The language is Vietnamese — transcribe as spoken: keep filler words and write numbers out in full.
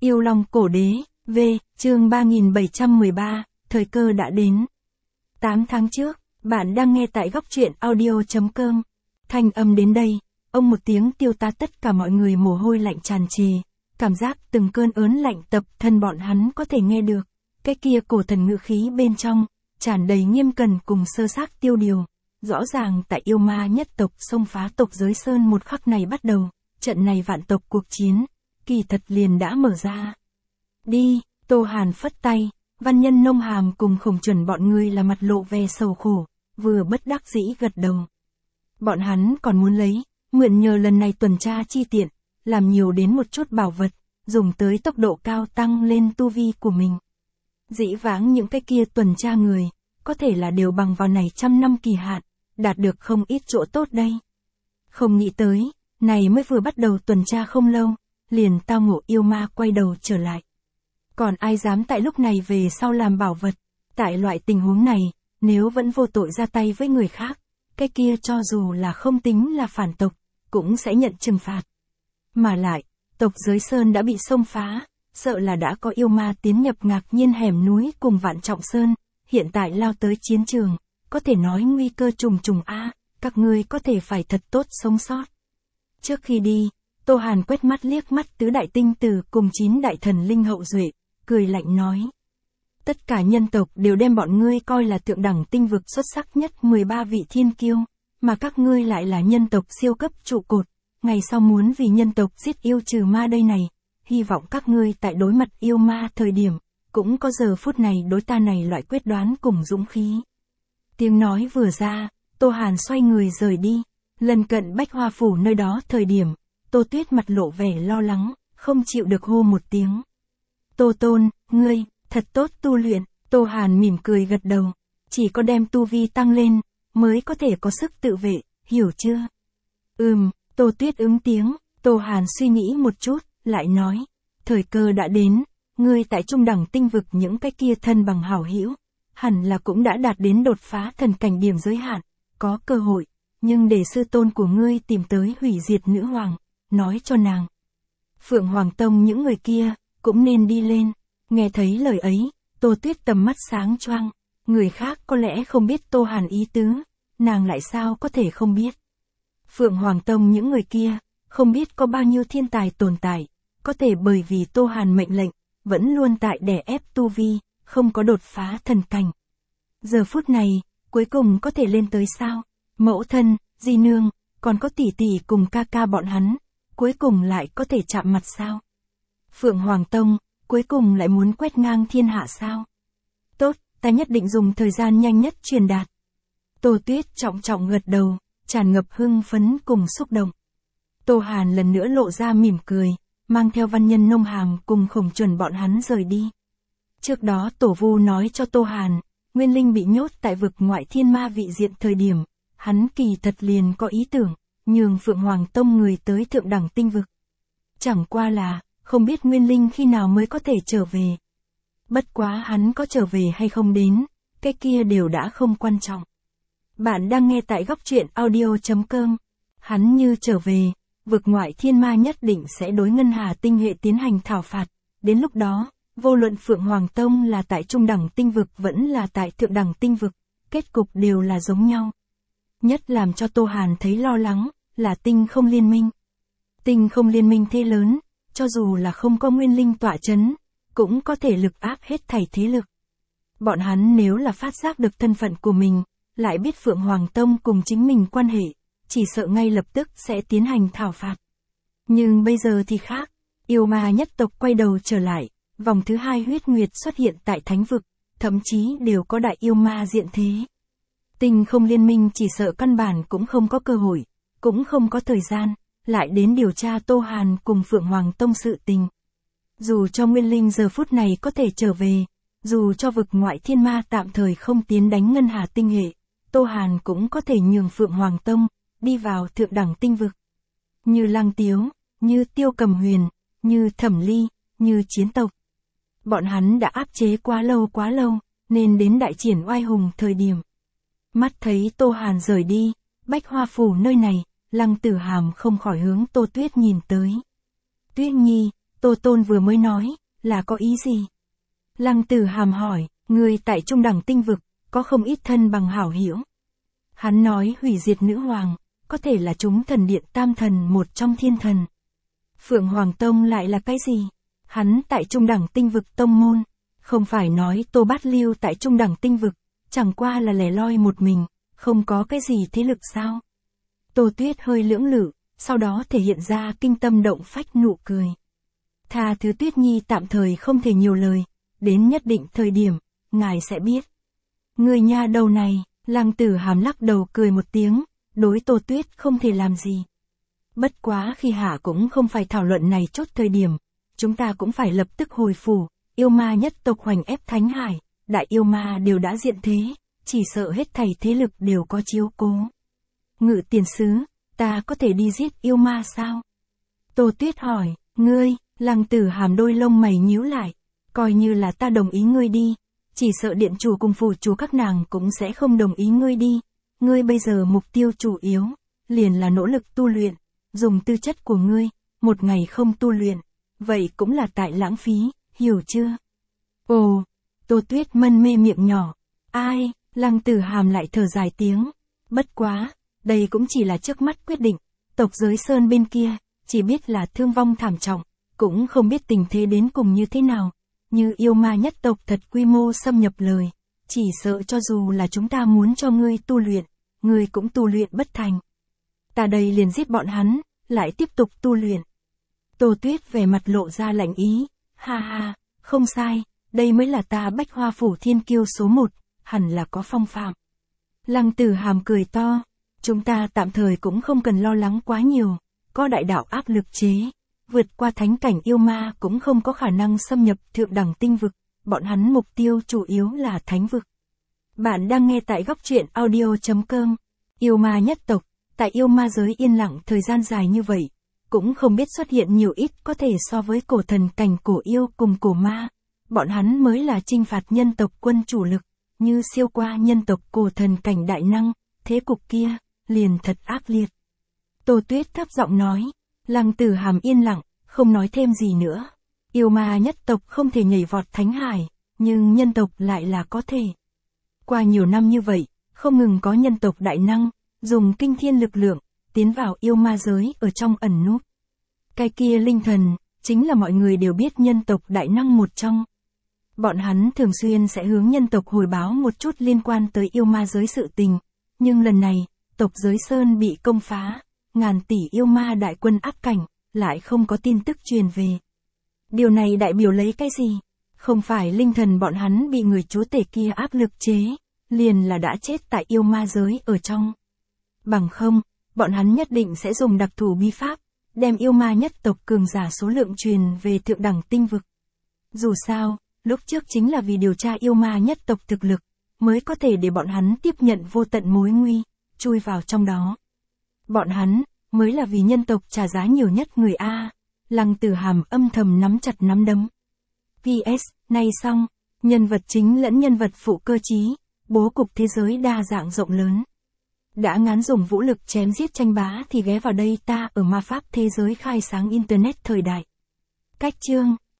Yêu Long Cổ Đế, V, chương ba nghìn bảy trăm mười ba, thời cơ đã đến. tám tháng trước, bạn đang nghe tại góc truyện audio chấm com. Thanh âm đến đây, ông một tiếng tiêu ta tất cả mọi người mồ hôi lạnh tràn trề, cảm giác từng cơn ớn lạnh tập thân bọn hắn có thể nghe được. Cái kia cổ thần ngữ khí bên trong, tràn đầy nghiêm cẩn cùng sơ xác tiêu điều. Rõ ràng tại yêu ma nhất tộc xông phá tộc giới sơn một khắc này bắt đầu, trận này vạn tộc cuộc chiến, kỳ thật liền đã mở ra. Đi, Tô Hàn phất tay, Văn Nhân Nông Hàm cùng Khổng Chuẩn bọn người là mặt lộ vẻ sầu khổ, vừa bất đắc dĩ gật đầu. Bọn hắn còn muốn lấy, mượn nhờ lần này tuần tra chi tiện, làm nhiều đến một chút bảo vật, dùng tới tốc độ cao tăng lên tu vi của mình. Dĩ vãng những cái kia tuần tra người, có thể là đều bằng vào này trăm năm kỳ hạn, đạt được không ít chỗ tốt đây. Không nghĩ tới, này mới vừa bắt đầu tuần tra không lâu, liền tao ngộ yêu ma quay đầu trở lại. Còn ai dám tại lúc này về sau làm bảo vật, tại loại tình huống này, nếu vẫn vô tội ra tay với người khác, cái kia cho dù là không tính là phản tộc, cũng sẽ nhận trừng phạt. Mà lại, tộc giới sơn đã bị xông phá, sợ là đã có yêu ma tiến nhập ngạc nhiên hẻm núi cùng Vạn Trọng Sơn, hiện tại lao tới chiến trường, có thể nói nguy cơ trùng trùng a, các ngươi có thể phải thật tốt sống sót. Trước khi đi, Tô Hàn quét mắt liếc mắt tứ đại tinh tử cùng chín đại thần linh hậu duệ, cười lạnh nói. Tất cả nhân tộc đều đem bọn ngươi coi là thượng đẳng tinh vực xuất sắc nhất mười ba vị thiên kiêu, mà các ngươi lại là nhân tộc siêu cấp trụ cột, ngày sau muốn vì nhân tộc giết yêu trừ ma đây này, hy vọng các ngươi tại đối mặt yêu ma thời điểm, cũng có giờ phút này đối ta này loại quyết đoán cùng dũng khí. Tiếng nói vừa ra, Tô Hàn xoay người rời đi, lần cận Bách Hoa Phủ nơi đó thời điểm, Tô Tuyết mặt lộ vẻ lo lắng, không chịu được hô một tiếng. Tô Tôn, ngươi, thật tốt tu luyện, Tô Hàn mỉm cười gật đầu, chỉ có đem tu vi tăng lên, mới có thể có sức tự vệ, hiểu chưa? Ừm, Tô Tuyết ứng tiếng, Tô Hàn suy nghĩ một chút, lại nói, thời cơ đã đến, ngươi tại trung đẳng tinh vực những cái kia thân bằng hảo hữu, hẳn là cũng đã đạt đến đột phá thần cảnh điểm giới hạn, có cơ hội, nhưng để sư tôn của ngươi tìm tới hủy diệt nữ hoàng, nói cho nàng. Phượng Hoàng Tông những người kia, cũng nên đi lên. Nghe thấy lời ấy, Tô Tuyết tầm mắt sáng choang, người khác có lẽ không biết Tô Hàn ý tứ, nàng lại sao có thể không biết. Phượng Hoàng Tông những người kia, không biết có bao nhiêu thiên tài tồn tại, có thể bởi vì Tô Hàn mệnh lệnh, vẫn luôn tại đè ép tu vi, không có đột phá thần cảnh. Giờ phút này, cuối cùng có thể lên tới sao? Mẫu thân, di nương, còn có tỷ tỷ cùng ca ca bọn hắn, cuối cùng lại có thể chạm mặt sao? Phượng Hoàng Tông, cuối cùng lại muốn quét ngang thiên hạ sao? Tốt, ta nhất định dùng thời gian nhanh nhất truyền đạt. Tô Tuyết trọng trọng gật đầu, tràn ngập hưng phấn cùng xúc động. Tô Hàn lần nữa lộ ra mỉm cười, mang theo Văn Nhân Nông Hàm cùng Khổng Chuẩn bọn hắn rời đi. Trước đó Tổ Vu nói cho Tô Hàn, Nguyên Linh bị nhốt tại vực ngoại thiên ma vị diện thời điểm, hắn kỳ thật liền có ý tưởng, nhường Phượng Hoàng Tông người tới thượng đẳng tinh vực. Chẳng qua là, không biết Nguyên Linh khi nào mới có thể trở về. Bất quá hắn có trở về hay không đến, cái kia đều đã không quan trọng. Bạn đang nghe tại góc truyện audio chấm com. Hắn như trở về, vực ngoại thiên ma nhất định sẽ đối Ngân Hà tinh hệ tiến hành thảo phạt. Đến lúc đó, vô luận Phượng Hoàng Tông là tại trung đẳng tinh vực vẫn là tại thượng đẳng tinh vực, kết cục đều là giống nhau. Nhất làm cho Tô Hàn thấy lo lắng, là tinh không liên minh. Tinh không liên minh thế lớn, cho dù là không có Nguyên Linh tọa chấn, cũng có thể lực áp hết thảy thế lực. Bọn hắn nếu là phát giác được thân phận của mình, lại biết Phượng Hoàng Tông cùng chính mình quan hệ, chỉ sợ ngay lập tức sẽ tiến hành thảo phạt. Nhưng bây giờ thì khác, yêu ma nhất tộc quay đầu trở lại, vòng thứ hai huyết nguyệt xuất hiện tại thánh vực, thậm chí đều có đại yêu ma diện thế. Tinh không liên minh chỉ sợ căn bản cũng không có cơ hội, cũng không có thời gian, lại đến điều tra Tô Hàn cùng Phượng Hoàng Tông sự tình. Dù cho Nguyên Linh giờ phút này có thể trở về, dù cho vực ngoại thiên ma tạm thời không tiến đánh Ngân Hà tinh hệ, Tô Hàn cũng có thể nhường Phượng Hoàng Tông, đi vào thượng đẳng tinh vực. Như Lăng Tiếu, như Tiêu Cầm Huyền, như Thẩm Ly, như Chiến Tộc. Bọn hắn đã áp chế quá lâu quá lâu, nên đến đại triển oai hùng thời điểm. Mắt thấy Tô Hàn rời đi, Bách Hoa Phủ nơi này, Lăng Tử Hàm không khỏi hướng Tô Tuyết nhìn tới. Tuyết Nhi, Tô Tôn vừa mới nói, là có ý gì? Lăng Tử Hàm hỏi, người tại trung đẳng tinh vực, có không ít thân bằng hảo hiểu. Hắn nói hủy diệt nữ hoàng, có thể là chúng thần điện tam thần một trong thiên thần. Phượng Hoàng Tông lại là cái gì? Hắn tại trung đẳng tinh vực tông môn, không phải nói Tô Bát Lưu tại trung đẳng tinh vực, chẳng qua là lẻ loi một mình, không có cái gì thế lực sao? Tô Tuyết hơi lưỡng lự, sau đó thể hiện ra kinh tâm động phách nụ cười. Tha thứ Tuyết Nhi tạm thời không thể nhiều lời, đến nhất định thời điểm, ngài sẽ biết. Người nha đầu này, Lăng Tử Hàm lắc đầu cười một tiếng, đối Tô Tuyết không thể làm gì. Bất quá khi hạ cũng không phải thảo luận này chốt thời điểm, chúng ta cũng phải lập tức hồi phủ, yêu ma nhất tộc hoành ép Thánh Hải, đại yêu ma đều đã diện thế, chỉ sợ hết thảy thế lực đều có chiếu cố. Ngự tiền sứ, ta có thể đi giết yêu ma sao? Tô Tuyết hỏi, ngươi, Lăng Tử Hàm đôi lông mày nhíu lại, coi như là ta đồng ý ngươi đi, chỉ sợ điện chủ cùng phủ chủ các nàng cũng sẽ không đồng ý ngươi đi. Ngươi bây giờ mục tiêu chủ yếu, liền là nỗ lực tu luyện, dùng tư chất của ngươi, một ngày không tu luyện, vậy cũng là tại lãng phí, hiểu chưa? Ồ, Tô Tuyết mân mê miệng nhỏ, ai, Lăng Tử Hàm lại thở dài tiếng, bất quá, đây cũng chỉ là trước mắt quyết định, tộc giới sơn bên kia, chỉ biết là thương vong thảm trọng, cũng không biết tình thế đến cùng như thế nào, như yêu ma nhất tộc thật quy mô xâm nhập lời, chỉ sợ cho dù là chúng ta muốn cho ngươi tu luyện, ngươi cũng tu luyện bất thành. Ta đây liền giết bọn hắn, lại tiếp tục tu luyện. Tô Tuyết vẻ mặt lộ ra lạnh ý, ha ha, không sai, đây mới là ta Bách Hoa Phủ thiên kiêu số một, hẳn là có phong phạm. Lăng Tử Hàm cười to, chúng ta tạm thời cũng không cần lo lắng quá nhiều, có đại đạo áp lực chế, vượt qua thánh cảnh yêu ma cũng không có khả năng xâm nhập thượng đẳng tinh vực, bọn hắn mục tiêu chủ yếu là thánh vực. Bạn đang nghe tại góc truyện audio chấm com, yêu ma nhất tộc, tại yêu ma giới yên lặng thời gian dài như vậy, cũng không biết xuất hiện nhiều ít có thể so với cổ thần cảnh cổ yêu cùng cổ ma, bọn hắn mới là chinh phạt nhân tộc quân chủ lực, như siêu qua nhân tộc cổ thần cảnh đại năng, thế cục kia, liền thật ác liệt. Tô Tuyết thấp giọng nói, Lăng Tử Hàm yên lặng, không nói thêm gì nữa. Yêu ma nhất tộc không thể nhảy vọt Thánh Hải, nhưng nhân tộc lại là có thể. Qua nhiều năm như vậy, không ngừng có nhân tộc đại năng, dùng kinh thiên lực lượng, tiến vào yêu ma giới ở trong ẩn núp. Cái kia linh thần, chính là mọi người đều biết nhân tộc đại năng một trong. Bọn hắn thường xuyên sẽ hướng nhân tộc hồi báo một chút liên quan tới yêu ma giới sự tình, nhưng lần này, tộc giới Sơn bị công phá, ngàn tỷ yêu ma đại quân áp cảnh, lại không có tin tức truyền về. Điều này đại biểu lấy cái gì? Không phải linh thần bọn hắn bị người chúa tể kia áp lực chế, liền là đã chết tại yêu ma giới ở trong. Bằng không, bọn hắn nhất định sẽ dùng đặc thù bí pháp, đem yêu ma nhất tộc cường giả số lượng truyền về thượng đẳng tinh vực. Dù sao, lúc trước chính là vì điều tra yêu ma nhất tộc thực lực, mới có thể để bọn hắn tiếp nhận vô tận mối nguy, chui vào trong đó. Bọn hắn, mới là vì nhân tộc trả giá nhiều nhất người A. Lăng Tử Hàm âm thầm nắm chặt nắm đấm. pê ét, nay xong, nhân vật chính lẫn nhân vật phụ cơ trí, bố cục thế giới đa dạng rộng lớn. Đã ngán dùng vũ lực chém giết tranh bá thì ghé vào đây ta ở ma pháp thế giới khai sáng Internet thời đại. Cách chương